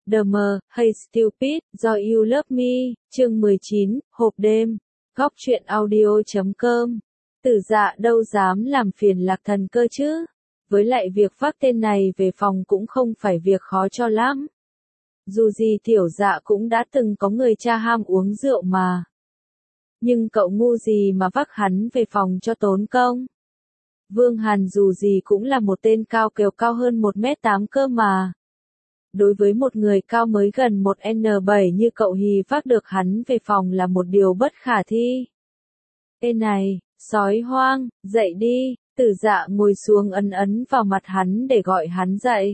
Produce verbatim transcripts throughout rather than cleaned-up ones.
The Mờ, Hey Stupid, Do You Love Me, chương mười chín, hộp đêm, góc truyện audio chấm com. Tử Dạ đâu dám làm phiền Lạc Thần cơ chứ, với lại việc vác tên này về phòng cũng không phải việc khó cho lắm. Dù gì Tiểu Dạ cũng đã từng có người cha ham uống rượu mà. Nhưng cậu ngu gì mà vác hắn về phòng cho tốn công. Vương Hàn dù gì cũng là một tên cao kèo cao hơn một mét tám cơ mà. Đối với một người cao mới gần một N bảy như cậu thì vác được hắn về phòng là một điều bất khả thi. Ê này, sói hoang, dậy đi, Tử Dạ ngồi xuống ấn ấn vào mặt hắn để gọi hắn dậy.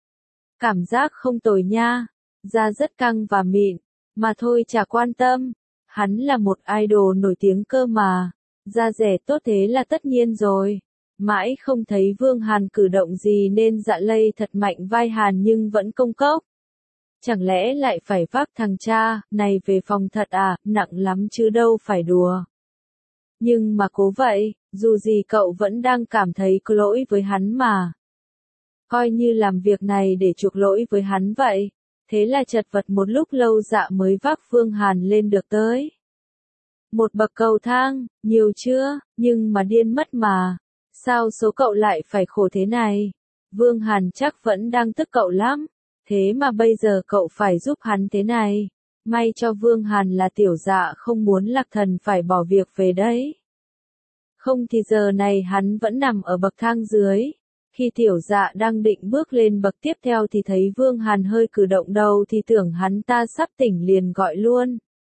Cảm giác không tồi nha, da rất căng và mịn, mà thôi chả quan tâm, hắn là một idol nổi tiếng cơ mà, da rẻ tốt thế là tất nhiên rồi. Mãi không thấy Vương Hàn cử động gì nên Dạ lây thật mạnh vai Hàn nhưng vẫn công cốc. Chẳng lẽ lại phải vác thằng cha này về phòng thật à, nặng lắm chứ đâu phải đùa. Nhưng mà cố vậy, dù gì cậu vẫn đang cảm thấy có lỗi với hắn mà. Coi như làm việc này để chuộc lỗi với hắn vậy. Thế là chật vật một lúc lâu Dạ mới vác Vương Hàn lên được tới. Một bậc cầu thang, nhiều chưa, nhưng mà điên mất mà. Sao số cậu lại phải khổ thế này? Vương Hàn chắc vẫn đang tức cậu lắm. Thế mà bây giờ cậu phải giúp hắn thế này. May cho Vương Hàn là Tiểu Dạ không muốn Lạc Thần phải bỏ việc về đấy. Không thì giờ này hắn vẫn nằm ở bậc thang dưới. Khi Tiểu Dạ đang định bước lên bậc tiếp theo thì thấy Vương Hàn hơi cử động đầu thì tưởng hắn ta sắp tỉnh liền gọi luôn.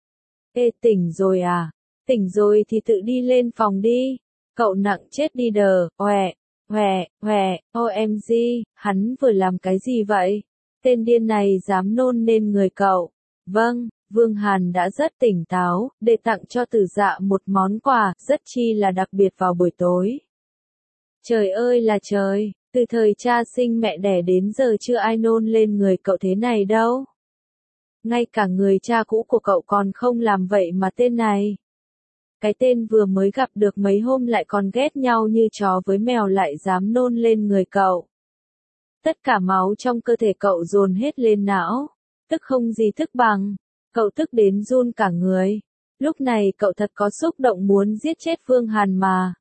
Ê tỉnh rồi à? Tỉnh rồi thì tự đi lên phòng đi. Cậu nặng chết đi đờ, oẹ, oẹ, oẹ, o em giê, hắn vừa làm cái gì vậy? Tên điên này dám nôn lên người cậu. Vâng, Vương Hàn đã rất tỉnh táo, để tặng cho Tử Dạ một món quà, rất chi là đặc biệt vào buổi tối. Trời ơi là trời, từ thời cha sinh mẹ đẻ đến giờ chưa ai nôn lên người cậu thế này đâu. Ngay cả người cha cũ của cậu còn không làm vậy mà tên này. Cái tên vừa mới gặp được mấy hôm lại còn ghét nhau như chó với mèo lại dám nôn lên người cậu. Tất cả máu trong cơ thể cậu dồn hết lên não, tức không gì tức bằng, cậu tức đến run cả người. Lúc này cậu thật có xúc động muốn giết chết Vương Hàn mà.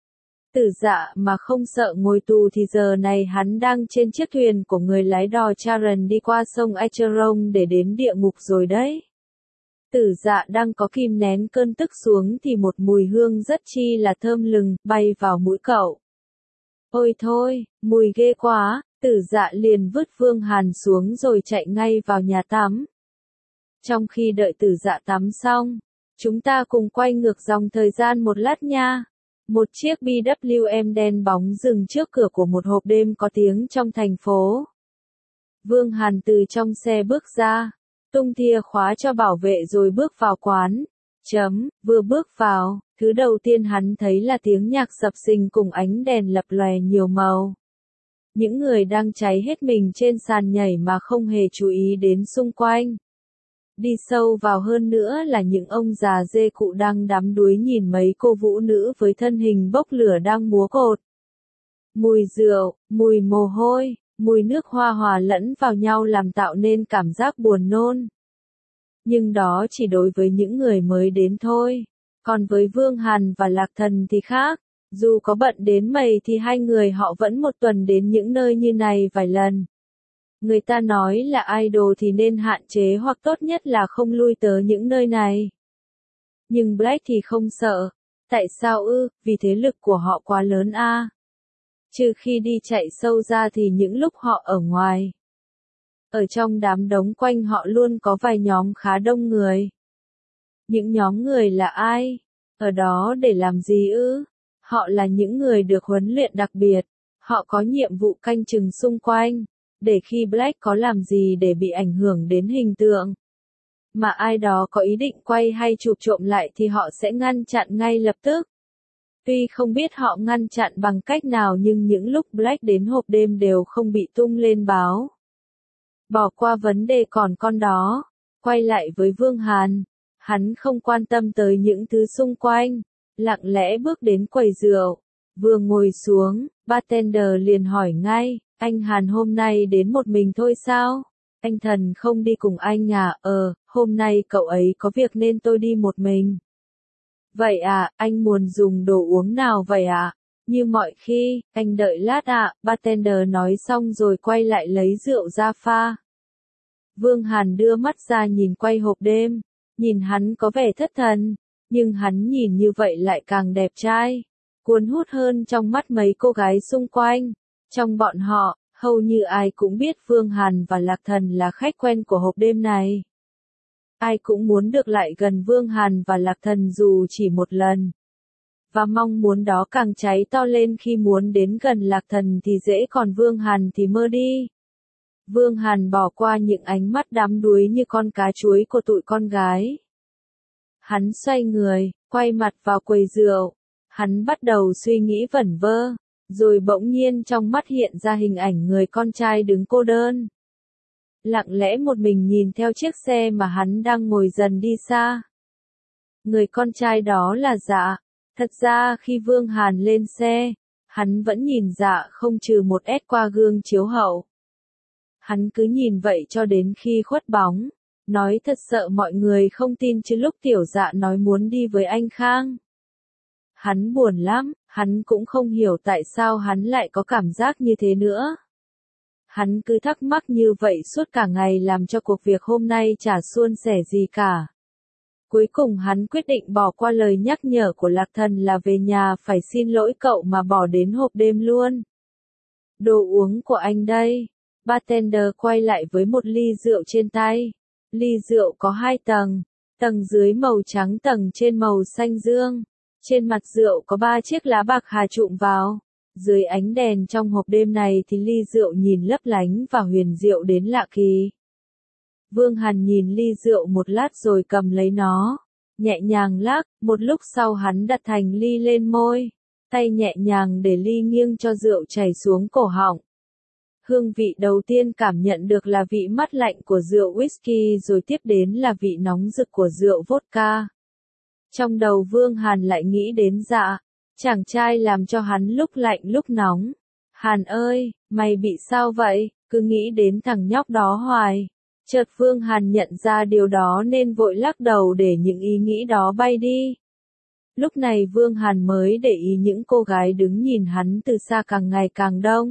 Tử Dạ mà không sợ ngồi tù thì giờ này hắn đang trên chiếc thuyền của người lái đò Charon đi qua sông Acheron để đến địa ngục rồi đấy. Tử Dạ đang có kìm nén cơn tức xuống thì một mùi hương rất chi là thơm lừng, bay vào mũi cậu. Ôi thôi, mùi ghê quá, Tử Dạ liền vứt Vương Hàn xuống rồi chạy ngay vào nhà tắm. Trong khi đợi Tử Dạ tắm xong, chúng ta cùng quay ngược dòng thời gian một lát nha. Một chiếc bê vê kép đen bóng dừng trước cửa của một hộp đêm có tiếng trong thành phố. Vương Hàn từ trong xe bước ra. Tung thìa khóa cho bảo vệ rồi bước vào quán. Chấm, vừa bước vào, thứ đầu tiên hắn thấy là tiếng nhạc sập sình cùng ánh đèn lập lòe nhiều màu. Những người đang cháy hết mình trên sàn nhảy mà không hề chú ý đến xung quanh. Đi sâu vào hơn nữa là những ông già dê cụ đang đắm đuối nhìn mấy cô vũ nữ với thân hình bốc lửa đang múa cột. Mùi rượu, mùi mồ hôi, mùi nước hoa hòa lẫn vào nhau làm tạo nên cảm giác buồn nôn. Nhưng đó chỉ đối với những người mới đến thôi. Còn với Vương Hàn và Lạc Thần thì khác. Dù có bận đến mày thì hai người họ vẫn một tuần đến những nơi như này vài lần. Người ta nói là idol thì nên hạn chế hoặc tốt nhất là không lui tới những nơi này. Nhưng Black thì không sợ. Tại sao ư? Vì thế lực của họ quá lớn a. À? Trừ khi đi chạy sâu ra thì những lúc họ ở ngoài. Ở trong đám đống quanh họ luôn có vài nhóm khá đông người. Những nhóm người là ai? Ở đó để làm gì ư? Họ là những người được huấn luyện đặc biệt. Họ có nhiệm vụ canh chừng xung quanh. Để khi Black có làm gì để bị ảnh hưởng đến hình tượng. Mà ai đó có ý định quay hay chụp trộm lại thì họ sẽ ngăn chặn ngay lập tức. Tuy không biết họ ngăn chặn bằng cách nào nhưng những lúc Black đến hộp đêm đều không bị tung lên báo. Bỏ qua vấn đề còn con đó, quay lại với Vương Hàn, hắn không quan tâm tới những thứ xung quanh, lặng lẽ bước đến quầy rượu, vừa ngồi xuống, bartender liền hỏi ngay, anh Hàn hôm nay đến một mình thôi sao? Anh Thần không đi cùng anh à? Ờ, hôm nay cậu ấy có việc nên tôi đi một mình. Vậy à, anh muốn dùng đồ uống nào vậy ạ? À? Như mọi khi, anh đợi lát ạ, à, bartender nói xong rồi quay lại lấy rượu ra pha. Vương Hàn đưa mắt ra nhìn quay hộp đêm, nhìn hắn có vẻ thất thần, nhưng hắn nhìn như vậy lại càng đẹp trai, cuốn hút hơn trong mắt mấy cô gái xung quanh. Trong bọn họ, hầu như ai cũng biết Vương Hàn và Lạc Thần là khách quen của hộp đêm này. Ai cũng muốn được lại gần Vương Hàn và Lạc Thần dù chỉ một lần. Và mong muốn đó càng cháy to lên khi muốn đến gần Lạc Thần thì dễ, còn Vương Hàn thì mơ đi. Vương Hàn bỏ qua những ánh mắt đắm đuối như con cá chuối của tụi con gái. Hắn xoay người, quay mặt vào quầy rượu. Hắn bắt đầu suy nghĩ vẩn vơ, rồi bỗng nhiên trong mắt hiện ra hình ảnh người con trai đứng cô đơn. Lặng lẽ một mình nhìn theo chiếc xe mà hắn đang ngồi dần đi xa. Người con trai đó là Dạ. Thật ra khi Vương Hàn lên xe, hắn vẫn nhìn Dạ không trừ một ét qua gương chiếu hậu. Hắn cứ nhìn vậy cho đến khi khuất bóng, nói thật sợ mọi người không tin chứ lúc tiểu Dạ nói muốn đi với anh Khang. Hắn buồn lắm, hắn cũng không hiểu tại sao hắn lại có cảm giác như thế nữa. Hắn cứ thắc mắc như vậy suốt cả ngày làm cho cuộc việc hôm nay chả suôn sẻ gì cả. Cuối cùng hắn quyết định bỏ qua lời nhắc nhở của Lạc Thần là về nhà phải xin lỗi cậu mà bỏ đến hộp đêm luôn. Đồ uống của anh đây. Bartender quay lại với một ly rượu trên tay. Ly rượu có hai tầng, tầng dưới màu trắng, tầng trên màu xanh dương. Trên mặt rượu có ba chiếc lá bạc hà trụm vào. Dưới ánh đèn trong hộp đêm này thì ly rượu nhìn lấp lánh và huyền diệu đến lạ kỳ. Vương Hàn nhìn ly rượu một lát rồi cầm lấy nó, nhẹ nhàng lắc, một lúc sau hắn đặt thành ly lên môi, tay nhẹ nhàng để ly nghiêng cho rượu chảy xuống cổ họng. Hương vị đầu tiên cảm nhận được là vị mát lạnh của rượu whisky, rồi tiếp đến là vị nóng rực của rượu vodka. Trong đầu Vương Hàn lại nghĩ đến Dạ, chàng trai làm cho hắn lúc lạnh lúc nóng. Hàn ơi, mày bị sao vậy? Cứ nghĩ đến thằng nhóc đó hoài. Chợt Vương Hàn nhận ra điều đó nên vội lắc đầu để những ý nghĩ đó bay đi. Lúc này Vương Hàn mới để ý những cô gái đứng nhìn hắn từ xa càng ngày càng đông.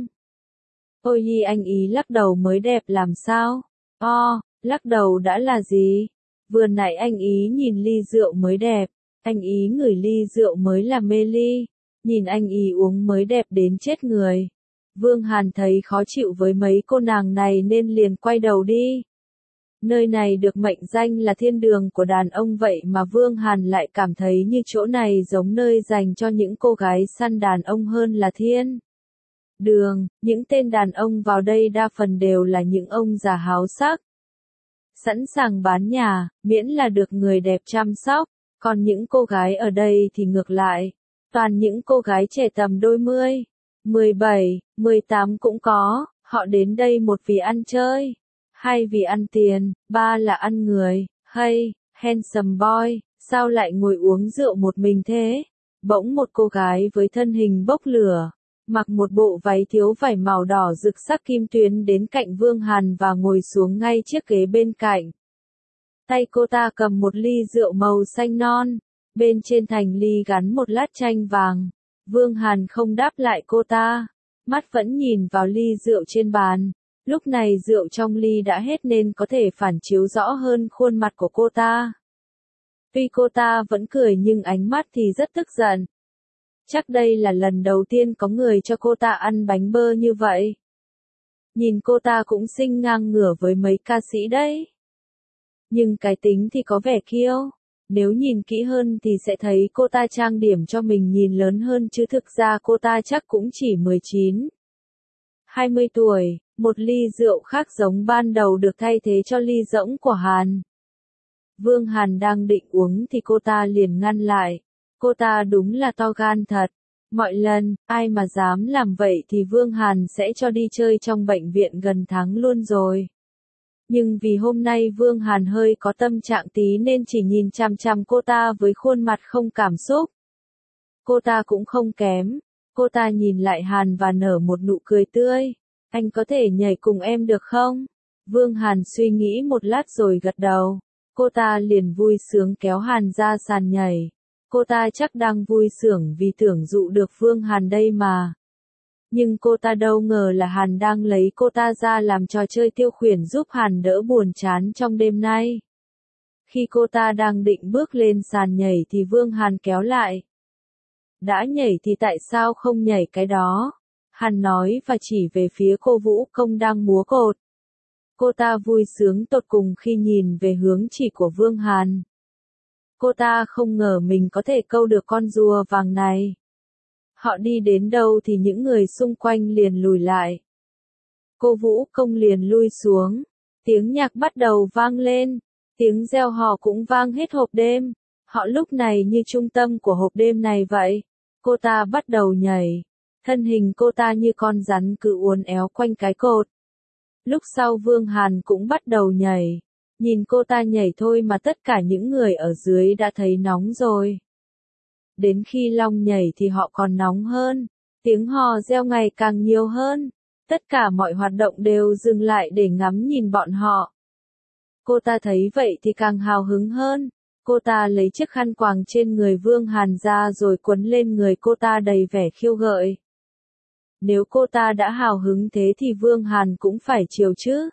Ôi hi, anh ý lắc đầu mới đẹp làm sao? O, lắc đầu đã là gì? Vừa nãy anh ý nhìn ly rượu mới đẹp, anh ý ngửi ly rượu mới là mê ly, nhìn anh ý uống mới đẹp đến chết người. Vương Hàn thấy khó chịu với mấy cô nàng này nên liền quay đầu đi. Nơi này được mệnh danh là thiên đường của đàn ông vậy mà Vương Hàn lại cảm thấy như chỗ này giống nơi dành cho những cô gái săn đàn ông hơn là thiên đường. Những tên đàn ông vào đây đa phần đều là những ông già háo sắc, sẵn sàng bán nhà, miễn là được người đẹp chăm sóc. Còn những cô gái ở đây thì ngược lại, toàn những cô gái trẻ tầm đôi mươi, mười bảy, mười tám cũng có. Họ đến đây một vì ăn chơi, hai vì ăn tiền, ba là ăn người. Hey, handsome boy, sao lại ngồi uống rượu một mình thế? Bỗng một cô gái với thân hình bốc lửa, mặc một bộ váy thiếu vải màu đỏ rực sắc kim tuyến đến cạnh Vương Hàn và ngồi xuống ngay chiếc ghế bên cạnh. Tay cô ta cầm một ly rượu màu xanh non, bên trên thành ly gắn một lát chanh vàng. Vương Hàn không đáp lại cô ta, mắt vẫn nhìn vào ly rượu trên bàn. Lúc này rượu trong ly đã hết nên có thể phản chiếu rõ hơn khuôn mặt của cô ta. Tuy cô ta vẫn cười nhưng ánh mắt thì rất tức giận. Chắc đây là lần đầu tiên có người cho cô ta ăn bánh bơ như vậy. Nhìn cô ta cũng xinh ngang ngửa với mấy ca sĩ đấy. Nhưng cái tính thì có vẻ kiêu. Nếu nhìn kỹ hơn thì sẽ thấy cô ta trang điểm cho mình nhìn lớn hơn chứ thực ra cô ta chắc cũng chỉ mười chín, hai mươi tuổi. Một ly rượu khác giống ban đầu được thay thế cho ly rỗng của Hàn. Vương Hàn đang định uống thì cô ta liền ngăn lại. Cô ta đúng là to gan thật. Mọi lần, ai mà dám làm vậy thì Vương Hàn sẽ cho đi chơi trong bệnh viện gần tháng luôn rồi. Nhưng vì hôm nay Vương Hàn hơi có tâm trạng tí nên chỉ nhìn chằm chằm cô ta với khuôn mặt không cảm xúc. Cô ta cũng không kém. Cô ta nhìn lại Hàn và nở một nụ cười tươi. Anh có thể nhảy cùng em được không? Vương Hàn suy nghĩ một lát rồi gật đầu. Cô ta liền vui sướng kéo Hàn ra sàn nhảy. Cô ta chắc đang vui sướng vì tưởng dụ được Vương Hàn đây mà. Nhưng cô ta đâu ngờ là Hàn đang lấy cô ta ra làm trò chơi tiêu khiển giúp Hàn đỡ buồn chán trong đêm nay. Khi cô ta đang định bước lên sàn nhảy thì Vương Hàn kéo lại. Đã nhảy thì tại sao không nhảy cái đó? Hàn nói và chỉ về phía cô Vũ Công đang múa cột. Cô ta vui sướng tột cùng khi nhìn về hướng chỉ của Vương Hàn. Cô ta không ngờ mình có thể câu được con rùa vàng này. Họ đi đến đâu thì những người xung quanh liền lùi lại. Cô Vũ Công liền lui xuống. Tiếng nhạc bắt đầu vang lên. Tiếng reo hò cũng vang hết hộp đêm. Họ lúc này như trung tâm của hộp đêm này vậy. Cô ta bắt đầu nhảy. Thân hình cô ta như con rắn cứ uốn éo quanh cái cột. Lúc sau Vương Hàn cũng bắt đầu nhảy. Nhìn cô ta nhảy thôi mà tất cả những người ở dưới đã thấy nóng rồi. Đến khi Long nhảy thì họ còn nóng hơn. Tiếng hò reo ngày càng nhiều hơn. Tất cả mọi hoạt động đều dừng lại để ngắm nhìn bọn họ. Cô ta thấy vậy thì càng hào hứng hơn. Cô ta lấy chiếc khăn quàng trên người Vương Hàn ra rồi quấn lên người cô ta đầy vẻ khiêu gợi. Nếu cô ta đã hào hứng thế thì Vương Hàn cũng phải chiều chứ.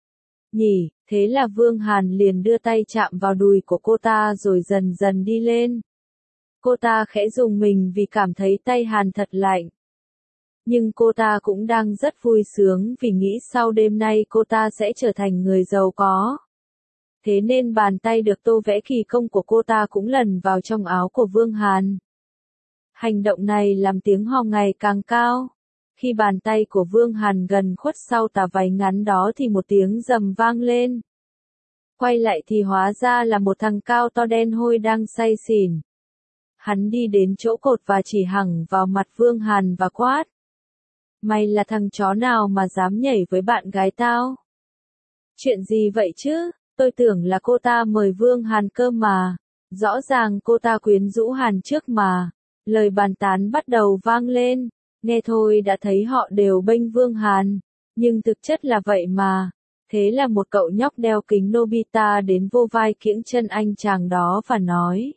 Nhỉ, thế là Vương Hàn liền đưa tay chạm vào đùi của cô ta rồi dần dần đi lên. Cô ta khẽ rùng mình vì cảm thấy tay Hàn thật lạnh. Nhưng cô ta cũng đang rất vui sướng vì nghĩ sau đêm nay cô ta sẽ trở thành người giàu có. Thế nên bàn tay được tô vẽ kỳ công của cô ta cũng lần vào trong áo của Vương Hàn. Hành động này làm tiếng hò ngày càng cao. Khi bàn tay của Vương Hàn gần khuất sau tà váy ngắn đó thì một tiếng rầm vang lên. Quay lại thì hóa ra là một thằng cao to đen hôi đang say xỉn. Hắn đi đến chỗ cột và chỉ hẳng vào mặt Vương Hàn và quát. Mày là thằng chó nào mà dám nhảy với bạn gái tao? Chuyện gì vậy chứ? Tôi tưởng là cô ta mời Vương Hàn cơ mà. Rõ ràng cô ta quyến rũ Hàn trước mà. Lời bàn tán bắt đầu vang lên. Nghe thôi đã thấy họ đều bênh Vương Hàn. Nhưng thực chất là vậy mà. Thế là một cậu nhóc đeo kính Nobita đến vô vai kiễng chân anh chàng đó và nói.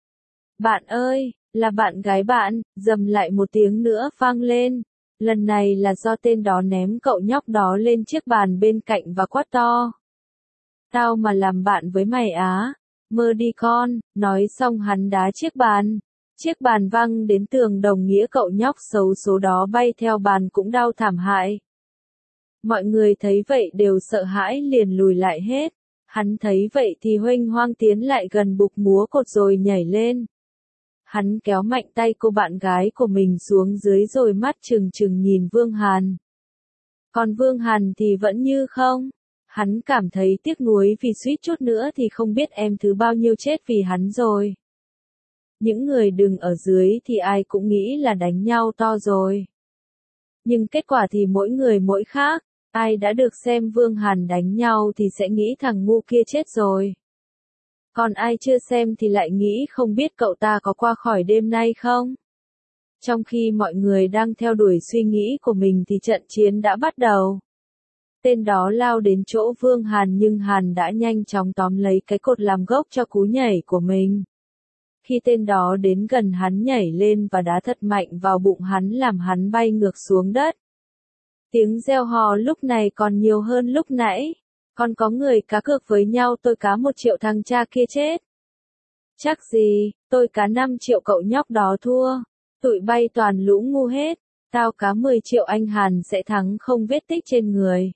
Bạn ơi, là bạn gái bạn, dầm lại một tiếng nữa vang lên. Lần này là do tên đó ném cậu nhóc đó lên chiếc bàn bên cạnh và quát to. Tao mà làm bạn với mày á, mơ đi con, nói xong hắn đá chiếc bàn. Chiếc bàn văng đến tường đồng nghĩa cậu nhóc xấu số đó bay theo bàn cũng đau thảm hại. Mọi người thấy vậy đều sợ hãi liền lùi lại hết. Hắn thấy vậy thì huênh hoang tiến lại gần bục múa cột rồi nhảy lên. Hắn kéo mạnh tay cô bạn gái của mình xuống dưới rồi mắt trừng trừng nhìn Vương Hàn. Còn Vương Hàn thì vẫn như không. Hắn cảm thấy tiếc nuối vì suýt chút nữa thì không biết em thứ bao nhiêu chết vì hắn rồi. Những người đứng ở dưới thì ai cũng nghĩ là đánh nhau to rồi. Nhưng kết quả thì mỗi người mỗi khác. Ai đã được xem Vương Hàn đánh nhau thì sẽ nghĩ thằng ngu kia chết rồi. Còn ai chưa xem thì lại nghĩ không biết cậu ta có qua khỏi đêm nay không? Trong khi mọi người đang theo đuổi suy nghĩ của mình thì trận chiến đã bắt đầu. Tên đó lao đến chỗ Vương Hàn nhưng Hàn đã nhanh chóng tóm lấy cái cột làm gốc cho cú nhảy của mình. Khi tên đó đến gần hắn nhảy lên và đá thật mạnh vào bụng hắn làm hắn bay ngược xuống đất. Tiếng reo hò lúc này còn nhiều hơn lúc nãy. Còn có người cá cược với nhau tôi cá một triệu thằng cha kia chết. Chắc gì, tôi cá năm triệu cậu nhóc đó thua. Tụi bay toàn lũ ngu hết. Tao cá mười triệu anh Hàn sẽ thắng không vết tích trên người.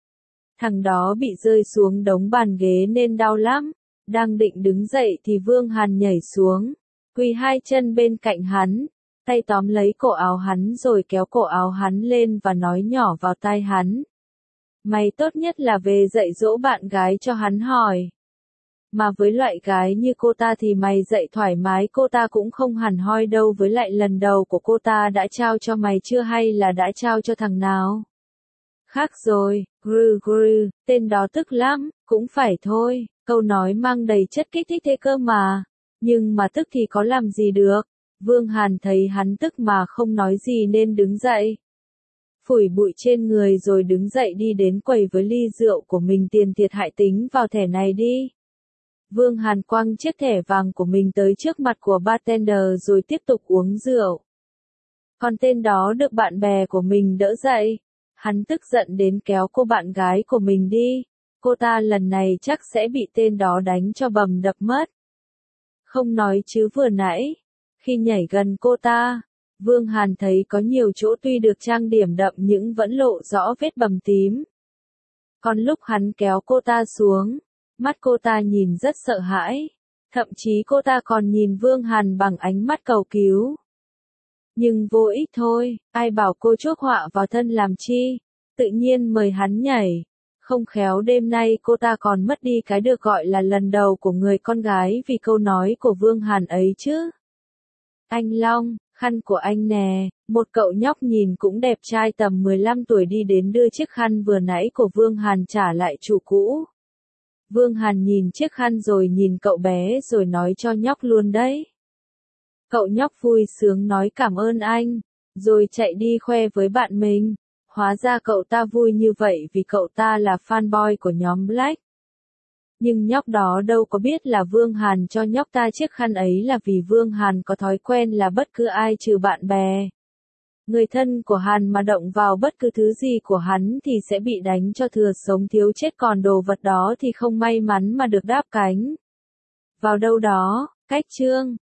Thằng đó bị rơi xuống đống bàn ghế nên đau lắm. Đang định đứng dậy thì Vương Hàn nhảy xuống. Quỳ hai chân bên cạnh hắn. Tay tóm lấy cổ áo hắn rồi kéo cổ áo hắn lên và nói nhỏ vào tai hắn. Mày tốt nhất là về dạy dỗ bạn gái cho hắn hỏi. Mà với loại gái như cô ta thì mày dạy thoải mái cô ta cũng không hẳn hoi đâu với lại lần đầu của cô ta đã trao cho mày chưa hay là đã trao cho thằng nào. Khác rồi, grư grư, tên đó tức lắm, cũng phải thôi, câu nói mang đầy chất kích thích thế cơ mà. Nhưng mà tức thì có làm gì được. Vương Hàn thấy hắn tức mà không nói gì nên đứng dậy. phủi bụi trên người rồi đứng dậy đi đến quầy với ly rượu của mình. Tiền thiệt hại tính vào thẻ này đi. Vương Hàn quăng chiếc thẻ vàng của mình tới trước mặt của bartender rồi tiếp tục uống rượu. Còn tên đó được bạn bè của mình đỡ dậy. Hắn tức giận đến kéo cô bạn gái của mình đi. Cô ta lần này chắc sẽ bị tên đó đánh cho bầm đập mất. Không nói chứ vừa nãy, khi nhảy gần cô ta, Vương Hàn thấy có nhiều chỗ tuy được trang điểm đậm nhưng vẫn lộ rõ vết bầm tím. Còn lúc hắn kéo cô ta xuống, mắt cô ta nhìn rất sợ hãi, thậm chí cô ta còn nhìn Vương Hàn bằng ánh mắt cầu cứu. Nhưng vô ích thôi, ai bảo cô chuốc họa vào thân làm chi, tự nhiên mời hắn nhảy. Không khéo đêm nay cô ta còn mất đi cái được gọi là lần đầu của người con gái vì câu nói của Vương Hàn ấy chứ. Anh Long, khăn của anh nè, một cậu nhóc nhìn cũng đẹp trai tầm mười lăm tuổi đi đến đưa chiếc khăn vừa nãy của Vương Hàn trả lại chủ cũ. Vương Hàn nhìn chiếc khăn rồi nhìn cậu bé rồi nói cho nhóc luôn đấy. Cậu nhóc vui sướng nói cảm ơn anh, rồi chạy đi khoe với bạn mình. Hóa ra cậu ta vui như vậy vì cậu ta là fanboy của nhóm Black. Nhưng nhóc đó đâu có biết là Vương Hàn cho nhóc ta chiếc khăn ấy là vì Vương Hàn có thói quen là bất cứ ai trừ bạn bè. Người thân của Hàn mà động vào bất cứ thứ gì của hắn thì sẽ bị đánh cho thừa sống thiếu chết, còn đồ vật đó thì không may mắn mà được đáp cánh vào đâu đó. Cách chương